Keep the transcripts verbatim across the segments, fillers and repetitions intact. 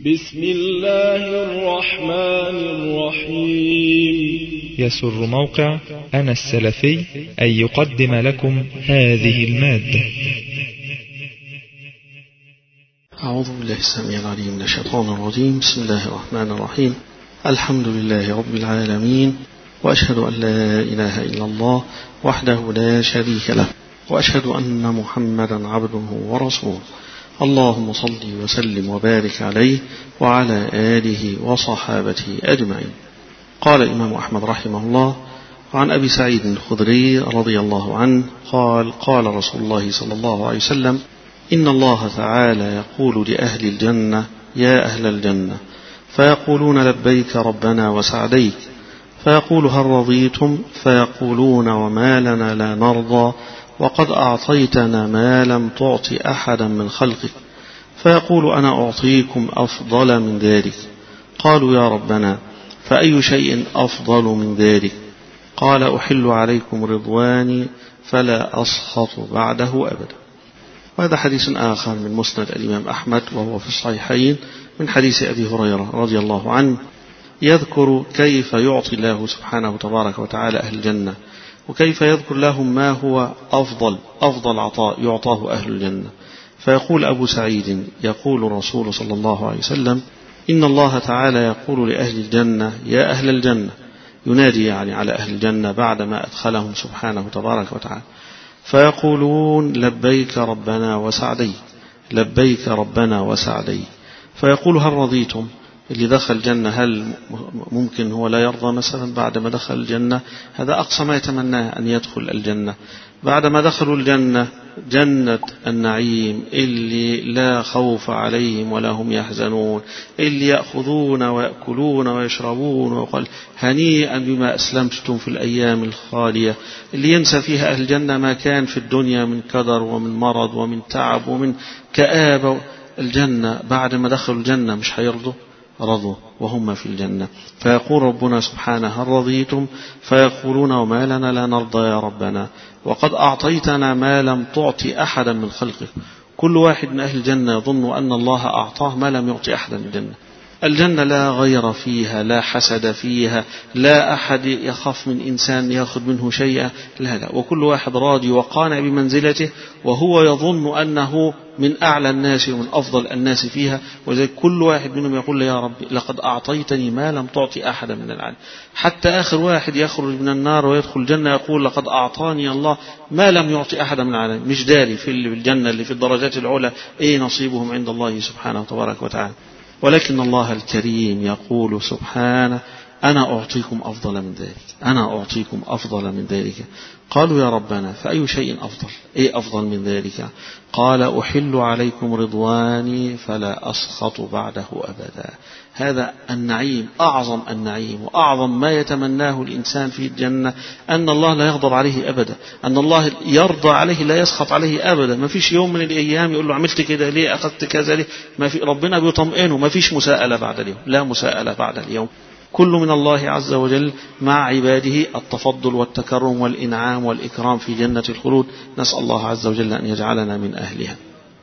بسم الله الرحمن الرحيم. يسر موقع أنا السلفي أن يقدم لكم هذه المادة. أعوذ بالله السميع العليم من الشيطان الرجيم. بسم الله الرحمن الرحيم. الحمد لله رب العالمين، وأشهد أن لا إله إلا الله وحده لا شريك له، وأشهد أن محمدا عبده ورسوله. اللهم صل وسلم وبارك عليه وعلى آله وصحابته أجمعين. قال الإمام أحمد رحمه الله عن أبي سعيد الخدري رضي الله عنه قال: قال رسول الله صلى الله عليه وسلم: إن الله تعالى يقول لأهل الجنة: يا أهل الجنة، فيقولون: لبيك ربنا وسعديك. فيقول: هل رضيتم؟ فيقولون: وما لنا لا نرضى، وقد أعطيتنا ما لم تعط أحدا من خلقك. فيقول: أنا أعطيكم أفضل من ذلك. قالوا: يا ربنا، فأي شيء أفضل من ذلك؟ قال: أحل عليكم رضواني فلا أسخط بعده أبدا. وهذا حديث آخر من مسند الإمام أحمد، وهو في الصحيحين من حديث أبي هريرة رضي الله عنه، يذكر كيف يعطي الله سبحانه تبارك وتعالى أهل الجنة، وكيف يذكر لهم ما هو أفضل أفضل عطاء يعطاه أهل الجنة. فيقول أبو سعيد: يقول الرسول صلى الله عليه وسلم: إن الله تعالى يقول لأهل الجنة: يا أهل الجنة، ينادي يعني على أهل الجنة بعدما أدخلهم سبحانه تبارك وتعالى. فيقولون: لبيك ربنا وسعديك، لبيك ربنا وسعديك. فيقول: هل رضيتم؟ اللي دخل الجنة هل ممكن هو لا يرضى مثلا بعدما دخل الجنة؟ هذا أقصى ما يتمناه أن يدخل الجنة. بعدما دخلوا الجنة، جنة النعيم اللي لا خوف عليهم ولا هم يحزنون، اللي يأخذون ويأكلون ويشربون ويقول هنيئا بما أسلمتم في الأيام الخالية، اللي ينسى فيها أهل الجنة ما كان في الدنيا من كدر ومن مرض ومن تعب ومن كآبة. الجنة بعدما دخلوا الجنة مش هيرضوا؟ رضوا وهم في الجنة. فيقول ربنا سبحانه: هل رضيتم؟ فيقولون: وما لنا لا نرضى يا ربنا، وقد أعطيتنا ما لم تعطي أحدا من خلقك. كل واحد من أهل الجنة يظن أن الله أعطاه ما لم يعطي أحدا من الجنة. الجنة لا غير فيها، لا حسد فيها، لا أحد يخاف من إنسان يأخذ منه شيئا، لا لا، وكل واحد راضي وقانع بمنزلته، وهو يظن أنه من أعلى الناس ومن أفضل الناس فيها. وذلك كل واحد منهم يقول: يا رب، لقد أعطيتني ما لم تعطي أحدا من العالم. حتى آخر واحد يخرج من النار ويدخل الجنة يقول: لقد أعطاني الله ما لم يعطي أحدا من العالم. مش داري في الجنة اللي في الدرجات العلى إيه نصيبهم عند الله سبحانه تبارك وتعالى. ولكن الله الكريم يقول سبحانه: أنا أعطيكم أفضل من ذلك، أنا أعطيكم أفضل من ذلك. قالوا: يا ربنا، فأي شيء أفضل؟ إيه أفضل من ذلك؟ قال: أحل عليكم رضواني فلا أسخط بعده أبدا. هذا النعيم أعظم النعيم، وأعظم ما يتمناه الإنسان في الجنة أن الله لا يغضب عليه أبدا، أن الله يرضى عليه لا يسخط عليه أبدا. ما فيش يوم من الأيام يقول له: عملت كده ليه؟ أخذت كذا ليه؟ ما في. ربنا بيطمئنه، ما فيش مساءلة بعد اليوم، لا مساءلة بعد اليوم. كل من الله عز وجل مع عباده التفضل والتكرم والإنعام والإكرام في جنة الخلود. نسأل الله عز وجل أن يجعلنا من أهلها.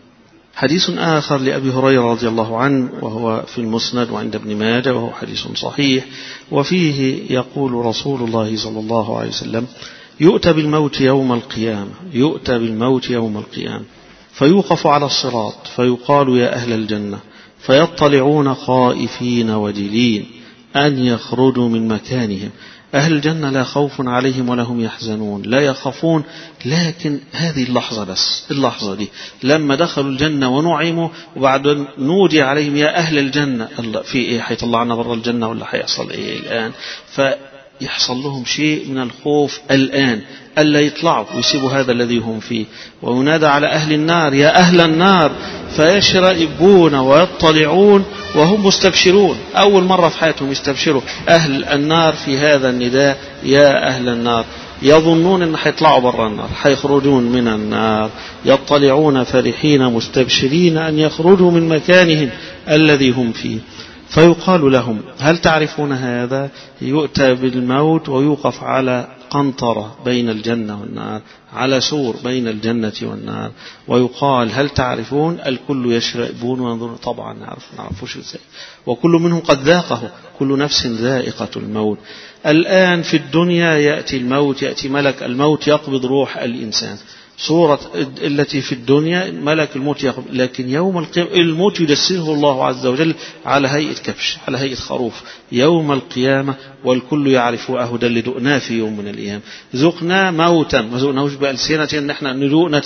حديث آخر لأبي هريرة رضي الله عنه، وهو في المسند وعند ابن ماجه، وهو حديث صحيح، وفيه يقول رسول الله صلى الله عليه وسلم: يؤتى بالموت يوم القيامة، يؤتى بالموت يوم القيامة، فيوقف على الصراط، فيقال: يا أهل الجنة، فيطلعون خائفين وجلين أن يخرجوا من مكانهم. أهل الجنة لا خوف عليهم ولا هم يحزنون، لا يخافون. لكن هذه اللحظة بس، اللحظة دي لما دخلوا الجنة ونعموا، وبعد نودي عليهم: يا أهل الجنة، في إيه؟ حيطلعنا برا الجنة ولا حيحصل إيه الآن؟ فيحصل لهم شيء من الخوف الآن ألا يطلعوا ويسيبوا هذا الذي هم فيه. وينادى على أهل النار: يا أهل النار، فيشرئبون ويطلعون وهم مستبشرون. أول مرة في حياتهم يستبشروا أهل النار في هذا النداء: يا أهل النار. يظنون أن حيطلعوا برا النار، حيخرجون من النار، يطلعون فرحين مستبشرين أن يخرجوا من مكانهم الذي هم فيه. فيقال لهم: هل تعرفون هذا؟ يؤتى بالموت ويوقف على قنطرة بين الجنة والنار، على سور بين الجنة والنار، ويقال هل تعرفون؟ الكل يشربون وينظرون، طبعا نعرف، نعرفوش ازاي، وكل منهم قد ذاقه، كل نفس ذائقة الموت. الآن في الدنيا يأتي الموت، يأتي ملك الموت يقبض روح الإنسان، صورة التي في الدنيا ملك الموت يقبض، لكن يوم القيامة الموت يدسره الله عز وجل على هيئة كبش، على هيئة خروف يوم القيامة، والكل يعرف أهو ده اللي دقناه في يوم من الأيام، ذقنا موتا، ما ذقناهوش بألسنة إن نحن ندوق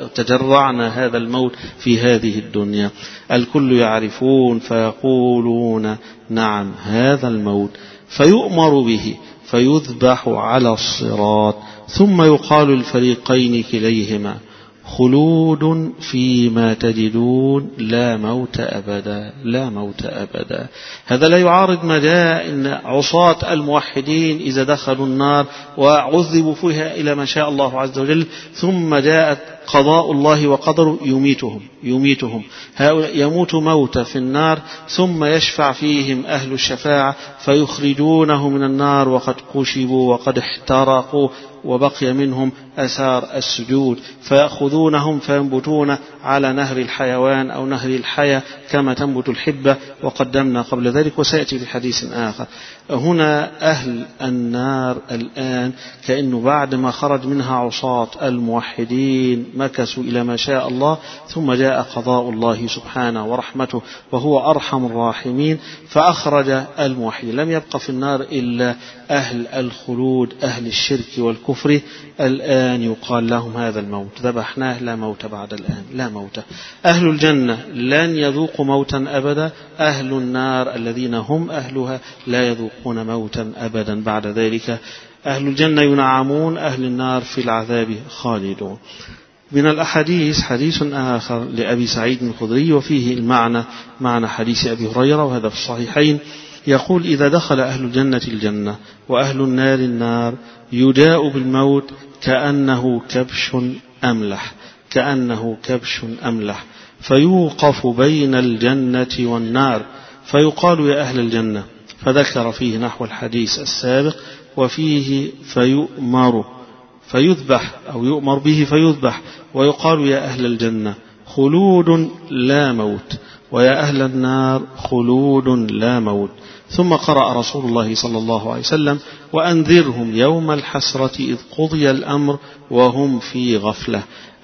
تجرعنا هذا الموت في هذه الدنيا. الكل يعرفون فيقولون نعم هذا الموت، فيؤمر به فيذبح على الصراط، ثم يقال الفريقين كليهما خلود فيما تجدون لا موت أبدا، لا موت أبدا. هذا لا يعارض ما جاء إن عصاة الموحدين إذا دخلوا النار وعذبوا فيها إلى ما شاء الله عز وجل، ثم جاءت قضاء الله وقدره يميتهم يميتهم هؤلاء يموت موت في النار، ثم يشفع فيهم أهل الشفاعة فيخرجونه من النار وقد قشبوا وقد احترقوا وبقي منهم أثار السجود، فيأخذونهم فينبتون على نهر الحيوان أو نهر الحياة كما تنبت الحبة، وقدمنا قبل ذلك وسيأتي في حديث آخر. هنا أهل النار الآن كأنه بعد ما خرج منها عصاة الموحدين مكثوا إلى ما شاء الله، ثم جاء قضاء الله سبحانه ورحمته وهو أرحم الراحمين فأخرج الموحدين، لم يبقى في النار إلا أهل الخلود أهل الشرك والكفر. الآن يقال لهم هذا الموت ذبحناه، لا موت بعد الآن، لا موت. أهل الجنة لن يذوقوا موتا أبدا، أهل النار الذين هم أهلها لا يذوقون موتا أبدا بعد ذلك. أهل الجنة ينعمون، أهل النار في العذاب خالدون. من الأحاديث حديث آخر لأبي سعيد الخدري وفيه المعنى معنى حديث أبي هريرة وهذا في الصحيحين، يقول إذا دخل أهل الجنة الجنة وأهل النار النار يجاء بالموت كأنه كبش أملح، كأنه كبش أملح، فيوقف بين الجنة والنار فيقال يا أهل الجنة، فذكر فيه نحو الحديث السابق، وفيه فيؤمر فيذبح أو يؤمر به فيذبح، ويقال يا أهل الجنة خلود لا موت، ويا أهل النار خلود لا موت. ثم قرأ رسول الله صلى الله عليه وسلم وأنذرهم يوم الحسرة إذ قضي الأمر وهم في غفلة.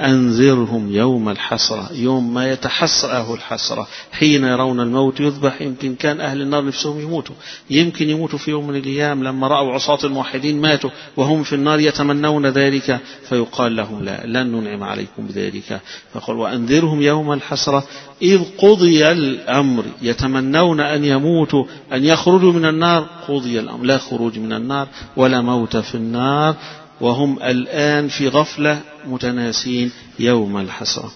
أنذرهم يوم الحسرة، يوم ما يتحسر أهل الحسرة حين يرون الموت يذبح. يمكن كان أهل النار نفسهم يموتوا، يمكن يموتوا في يوم من الأيام لما رأوا عصاة الموحدين ماتوا وهم في النار يتمنون ذلك، فيقال لهم لا، لن ننعم عليكم بذلك. فقال وأنذرهم يوم الحسرة إذ قضي الأمر، يتمنون أن يموتوا أن يخرجوا من النار، قضي الأمر، لا خروج من النار ولا موت في النار، وهم الآن في غفلة متناسين يوم الحسرة.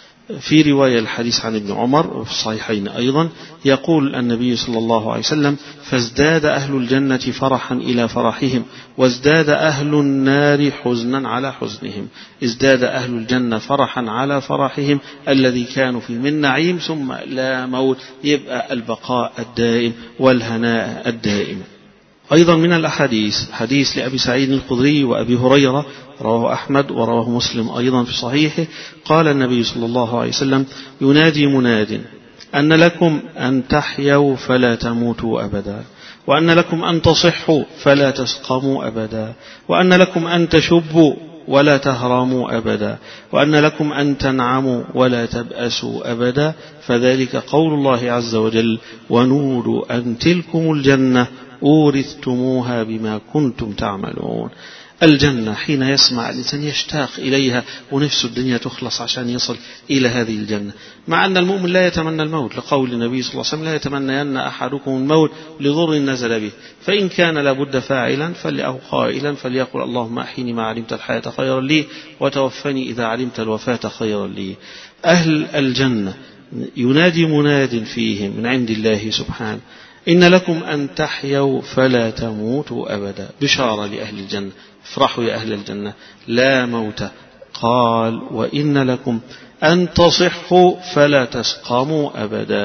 في رواية الحديث عن ابن عمر وفي الصحيحين أيضا يقول النبي صلى الله عليه وسلم فازداد أهل الجنة فرحا إلى فرحهم وازداد أهل النار حزنا على حزنهم. ازداد أهل الجنة فرحا على فرحهم الذي كانوا فيه من نعيم ثم لا موت، يبقى البقاء الدائم والهناء الدائم. أيضا من الأحاديث حديث لأبي سعيد الخدري وأبي هريرة رواه أحمد ورواه مسلم أيضا في صحيحه، قال النبي صلى الله عليه وسلم ينادي مناد أن لكم أن تحيوا فلا تموتوا أبدا، وأن لكم أن تصحوا فلا تسقموا أبدا، وأن لكم أن تشبوا ولا تهرموا أبدا، وأن لكم أن تنعموا ولا تبأسوا أبدا، فذلك قول الله عز وجل ونودوا أن تلكم الجنة أورثتموها بما كنتم تعملون. الجنة حين يسمع الإنسان يشتاق إليها ونفس الدنيا تخلص عشان يصل إلى هذه الجنة، مع أن المؤمن لا يتمنى الموت لقول النبي صلى الله عليه وسلم لا يتمنين أحدكم الموت لضر نزل به، فإن كان لابد فاعلا أو قائلا فليقل اللهم أحيني ما علمت الحياة خيرا لي وتوفني إذا علمت الوفاة خيرا لي. أهل الجنة ينادي مناد فيهم من عند الله سبحانه إن لكم أن تحيوا فلا تموتوا أبدا، بشارة لأهل الجنة، افرحوا يا أهل الجنة لا موت. قال وإن لكم أن تصحوا فلا تسقموا أبدا،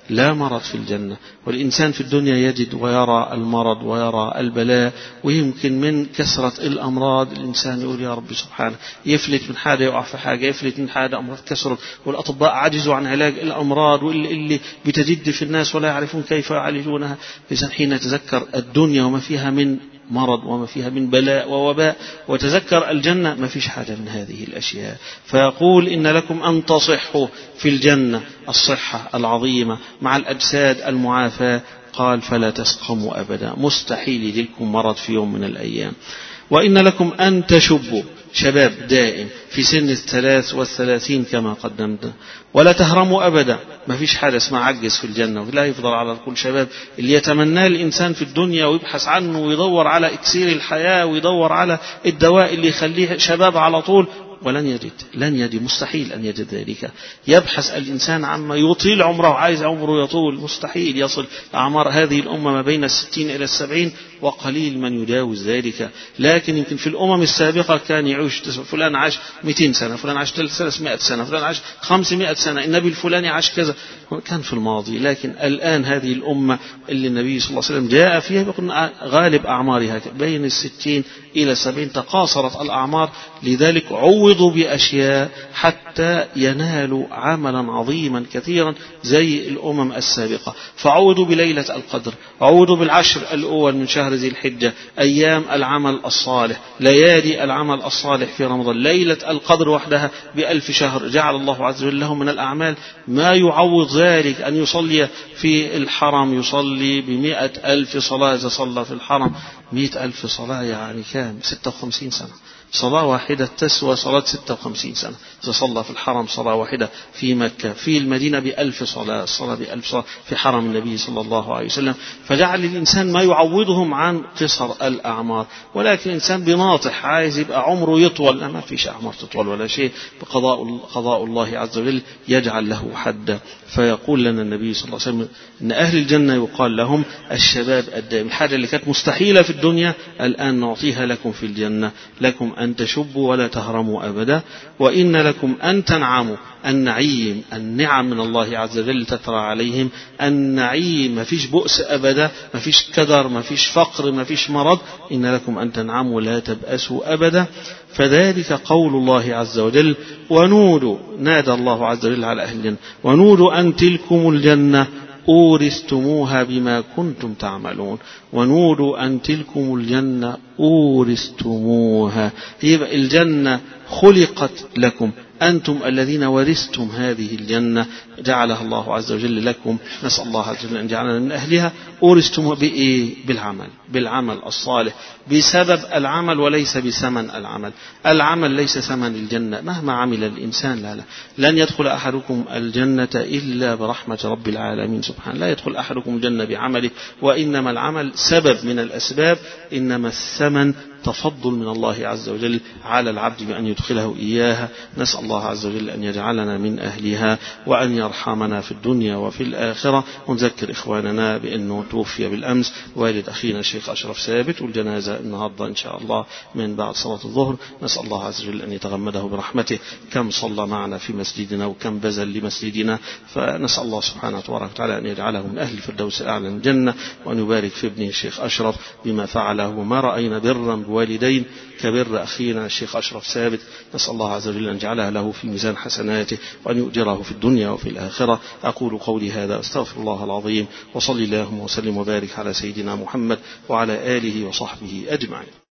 لا مرض في الجنة. والإنسان في الدنيا يجد ويرى المرض ويرى البلاء، ويمكن من كثرة الأمراض الإنسان يقول يا رب سبحانه، يفلت من حاجة يقع في حاجة، يفلت من حاجة أمراض كثرت، والأطباء عجزوا عن علاج الأمراض واللي اللي بتجد في الناس ولا يعرفون كيف يعالجونها. إذا حين يتذكر الدنيا وما فيها من مرض وما فيها من بلاء ووباء، وتذكر الجنة، ما فيش حاجة من هذه الأشياء. فيقول إن لكم أن تصحوا في الجنة الصحة العظيمة مع الأجساد المعافاة. قال فلا تسقموا أبدا، مستحيل يجيلكم مرض في يوم من الأيام. وإن لكم أن تشبوا، شباب دائم في سن الثلاث والثلاثين كما قدمت، ولا تهرموا أبدا. ما فيش حاجة اسمها عجز في الجنة، لا يفضل على كل شباب اللي يتمناه الإنسان في الدنيا ويبحث عنه ويدور على إكسير الحياة ويدور على الدواء اللي يخليه شباب على طول، ولن يجد، لن يجد، مستحيل أن يجد ذلك. يبحث الإنسان عما يطيل عمره، عايز عمره يطول، مستحيل يصل أعمار هذه الأمة ما بين الستين إلى السبعين، وقليل من يجاوز ذلك. لكن يمكن في الأمم السابقة كان يعيش، فلان عاش مئتين سنة، فلان عاش ثلاثمائة سنة، فلان عاش خمسمائة سنة، النبي الفلاني عاش كذا، كان في الماضي. لكن الآن هذه الأمة اللي النبي صلى الله عليه وسلم جاء فيها يقول غالب أعمارها بين الستين إلى السبعين، تقاصرت الأعمار. لذلك عوضوا بأشياء حتى ينالوا عملا عظيما كثيرا زي الأمم السابقة. فعوضوا بليلة القدر، عوضوا بالعشر الأول من شهر ذي الحجة، أيام العمل الصالح، ليالي العمل الصالح في رمضان، ليلة القدر وحدها بألف شهر. جعل الله عز وجل لهم من الأعمال ما يعوض ذلك. أن يصلي في الحرم يصلي بمئة ألف صلاة، إذا صلى في الحرم مئة ألف صلاة يعني كام؟ ستة وخمسين سنة. صلاة واحدة تسوى صلاة ستة وخمسين سنة. إذا صلى في الحرم صلاة واحدة في مكة، في المدينة بألف صلاة، الصلاة بألف صلاة في حرم النبي صلى الله عليه وسلم. فجعل الإنسان ما يعوضهم عن قصر الأعمار. ولكن الإنسان بناطح عايز يبقى عمره يطول، لا، ما فيش أعمار تطول ولا شيء، بقضاء قضاء الله عز وجل يجعل له حدا. فيقول لنا النبي صلى الله عليه وسلم أن أهل الجنة يقال لهم الشباب الدائم. الحاجة اللي كانت مستحيلة في الدنيا الآن نعطيها لكم في الجنة. لكم أن تشبوا ولا تهرموا أبدا، وإن لكم أن تنعموا. النعيم، النعم من الله عز وجل تترى عليهم، النعيم، ما فيش بؤس أبدا، ما فيش كدر، ما فيش فقر، ما فيش مرض. إن لكم أن تنعموا لا تبأسوا أبدا. فذلك قول الله عز وجل. ونودوا، نادى الله عز وجل على أهل الجنة، ونودوا أن تلكم الجنة أورثتموها بما كنتم تعملون. ونودوا أن تلكم الجنة أورثتموها، يبقى الجنة خلقت لكم، أنتم الذين ورثتم هذه الجنة، جعلها الله عز وجل لكم. نسأل الله عز وجل أن جعلنا من أهلها. أورثتم بإيه؟ بالعمل، بالعمل الصالح، بسبب العمل وليس بثمن العمل. العمل ليس ثمن الجنة مهما عمل الإنسان، لا لا لن يدخل أحدكم الجنة إلا برحمة رب العالمين سبحانه. لا يدخل أحدكم الجنة بعمله، وإنما العمل سبب من الأسباب، إنما الثمن تفضل من الله عز وجل على العبد بأن يدخله إياها. نسأل الله عز وجل أن يجعلنا من أهلها، وأن يرحمنا في الدنيا وفي الآخرة. ونذكر إخواننا بأنه توفي بالأمس والد أخينا الشيخ أشرف ثابت، والجنازة النهاردة إن شاء الله من بعد صلاة الظهر. نسأل الله عز وجل أن يتغمده برحمته. كم صلى معنا في مسجدنا وكم بذل لمسجدنا، فنسأل الله سبحانه وتعالى أن يجعله من أهل الفردوس الأعلى من الجنة، وأن يبارك في ابنه الشيخ أشرف بما فعله. وما رأينا برا والدين كبر أخينا الشيخ أشرف ثابت. نسأل الله عز وجل أن يجعلها له في ميزان حسناته، وأن يؤجره في الدنيا وفي الآخرة. أقول قولي هذا، أستغفر الله العظيم، وصلي اللهم وسلم وبارك على سيدنا محمد وعلى آله وصحبه أجمعين.